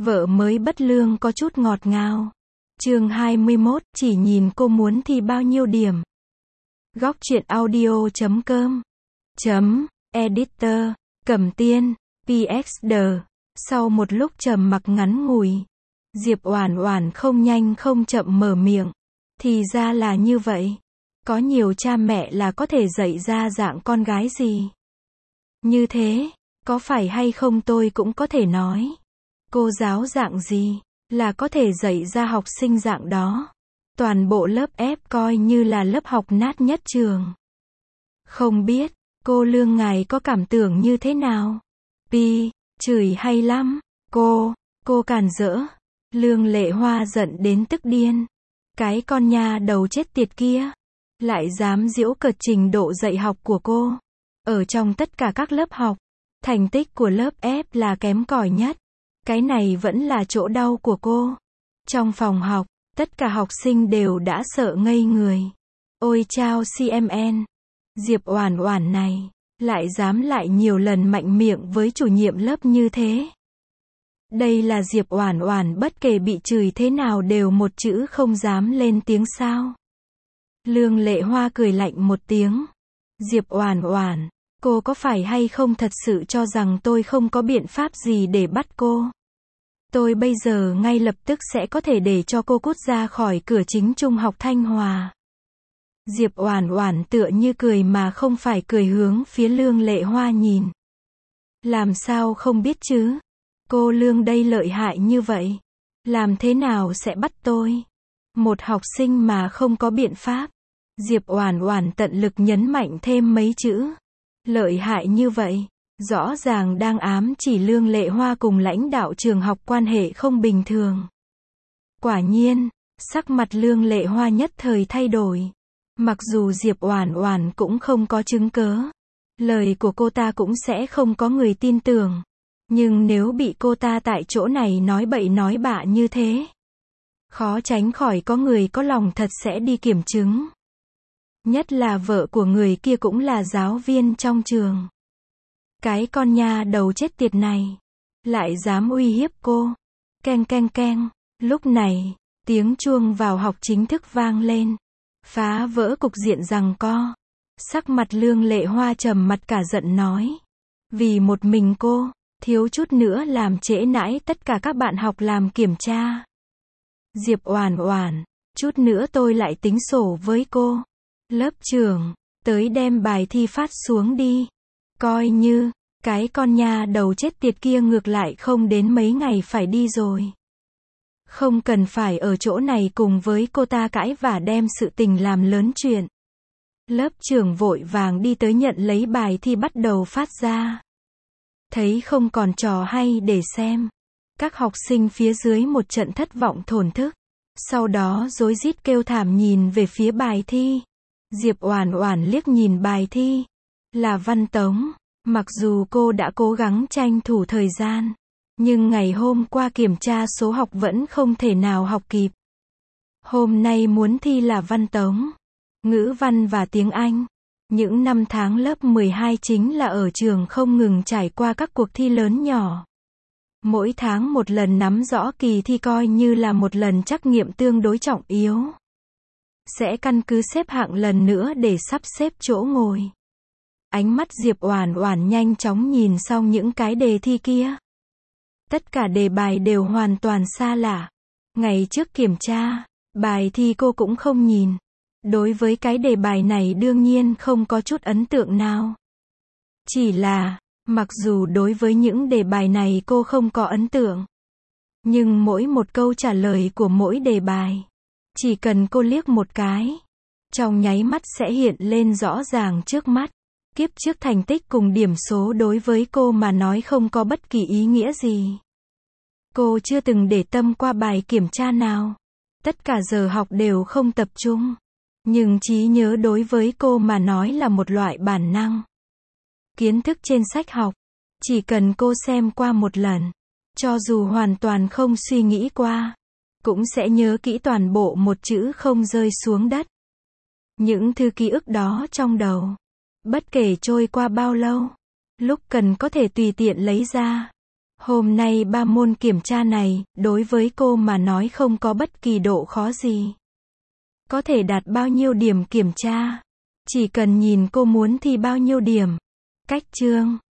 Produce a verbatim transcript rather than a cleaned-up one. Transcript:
Vợ mới bất lương có chút ngọt ngào. Chương hai mươi mốt, chỉ nhìn cô muốn thi bao nhiêu điểm. Góc truyện audio chấm com chấm editor Cẩm Tiên pê ích đê. Sau một lúc trầm mặc ngắn ngủi, Diệp Oản Oản không nhanh không chậm mở miệng. Thì ra là như vậy. Có nhiều cha mẹ là có thể dạy ra dạng con gái gì. Như thế, có phải hay không tôi cũng có thể nói. Cô giáo dạng gì, là có thể dạy ra học sinh dạng đó. Toàn bộ lớp ép coi như là lớp học nát nhất trường. Không biết, cô Lương ngài có cảm tưởng như thế nào? Pi, chửi hay lắm. Cô, cô càn rỡ. Lương Lệ Hoa giận đến tức điên. Cái con nha đầu chết tiệt kia. Lại dám giễu cợt trình độ dạy học của cô. Ở trong tất cả các lớp học, thành tích của lớp F là kém cỏi nhất. Cái này vẫn là chỗ đau của cô. Trong phòng học, tất cả học sinh đều đã sợ ngây người. Ôi chao xê em en. Diệp Oản Oản này, lại dám lại nhiều lần mạnh miệng với chủ nhiệm lớp như thế. Đây là Diệp Oản Oản bất kể bị chửi thế nào đều một chữ không dám lên tiếng sao. Lương Lệ Hoa cười lạnh một tiếng. Diệp Oản Oản, cô có phải hay không thật sự cho rằng tôi không có biện pháp gì để bắt cô? Tôi bây giờ ngay lập tức sẽ có thể để cho cô cút ra khỏi cửa chính Trung học Thanh Hòa. Diệp Oản Oản tựa như cười mà không phải cười hướng phía Lương Lệ Hoa nhìn. Làm sao không biết chứ? Cô Lương đây lợi hại như vậy. Làm thế nào sẽ bắt tôi? Một học sinh mà không có biện pháp. Diệp Oản Oản tận lực nhấn mạnh thêm mấy chữ. Lợi hại như vậy, rõ ràng đang ám chỉ Lương Lệ Hoa cùng lãnh đạo trường học quan hệ không bình thường. Quả nhiên, sắc mặt Lương Lệ Hoa nhất thời thay đổi. Mặc dù Diệp Oản Oản cũng không có chứng cớ, lời của cô ta cũng sẽ không có người tin tưởng. Nhưng nếu bị cô ta tại chỗ này nói bậy nói bạ như thế, khó tránh khỏi có người có lòng thật sẽ đi kiểm chứng. Nhất là vợ của người kia cũng là giáo viên trong trường. Cái con nha đầu chết tiệt này, lại dám uy hiếp cô. Keng keng keng, lúc này, tiếng chuông vào học chính thức vang lên. Phá vỡ cục diện giằng co. Sắc mặt Lương Lệ Hoa trầm mặt cả giận nói. Vì một mình cô, thiếu chút nữa làm trễ nải tất cả các bạn học làm kiểm tra. Diệp Oản Oản, chút nữa tôi lại tính sổ với cô. Lớp trưởng, tới đem bài thi phát xuống đi. Coi như, cái con nha đầu chết tiệt kia ngược lại không đến mấy ngày phải đi rồi. Không cần phải ở chỗ này cùng với cô ta cãi và đem sự tình làm lớn chuyện. Lớp trưởng vội vàng đi tới nhận lấy bài thi bắt đầu phát ra. Thấy không còn trò hay để xem. Các học sinh phía dưới một trận thất vọng thổn thức. Sau đó rối rít kêu thảm nhìn về phía bài thi. Diệp Oản Oản liếc nhìn bài thi. Là văn tống. Mặc dù cô đã cố gắng tranh thủ thời gian. Nhưng ngày hôm qua kiểm tra số học vẫn không thể nào học kịp. Hôm nay muốn thi là văn tống, ngữ văn và tiếng Anh. Những năm tháng lớp mười hai chính là ở trường không ngừng trải qua các cuộc thi lớn nhỏ. Mỗi tháng một lần nắm rõ kỳ thi coi như là một lần trắc nghiệm tương đối trọng yếu. Sẽ căn cứ xếp hạng lần nữa để sắp xếp chỗ ngồi. Ánh mắt Diệp Oản Oản nhanh chóng nhìn xong những cái đề thi kia. Tất cả đề bài đều hoàn toàn xa lạ. Ngày trước kiểm tra, bài thi cô cũng không nhìn. Đối với cái đề bài này đương nhiên không có chút ấn tượng nào. Chỉ là, mặc dù đối với những đề bài này cô không có ấn tượng. Nhưng mỗi một câu trả lời của mỗi đề bài, chỉ cần cô liếc một cái, trong nháy mắt sẽ hiện lên rõ ràng trước mắt. Kiếp trước thành tích cùng điểm số đối với cô mà nói không có bất kỳ ý nghĩa gì. Cô chưa từng để tâm qua bài kiểm tra nào. Tất cả giờ học đều không tập trung. Nhưng trí nhớ đối với cô mà nói là một loại bản năng. Kiến thức trên sách học, chỉ cần cô xem qua một lần, cho dù hoàn toàn không suy nghĩ qua, cũng sẽ nhớ kỹ toàn bộ một chữ không rơi xuống đất. Những thứ ký ức đó trong đầu, bất kể trôi qua bao lâu, lúc cần có thể tùy tiện lấy ra. Hôm nay ba môn kiểm tra này, đối với cô mà nói không có bất kỳ độ khó gì. Có thể đạt bao nhiêu điểm kiểm tra. Chỉ cần nhìn cô muốn thi bao nhiêu điểm. Cách chương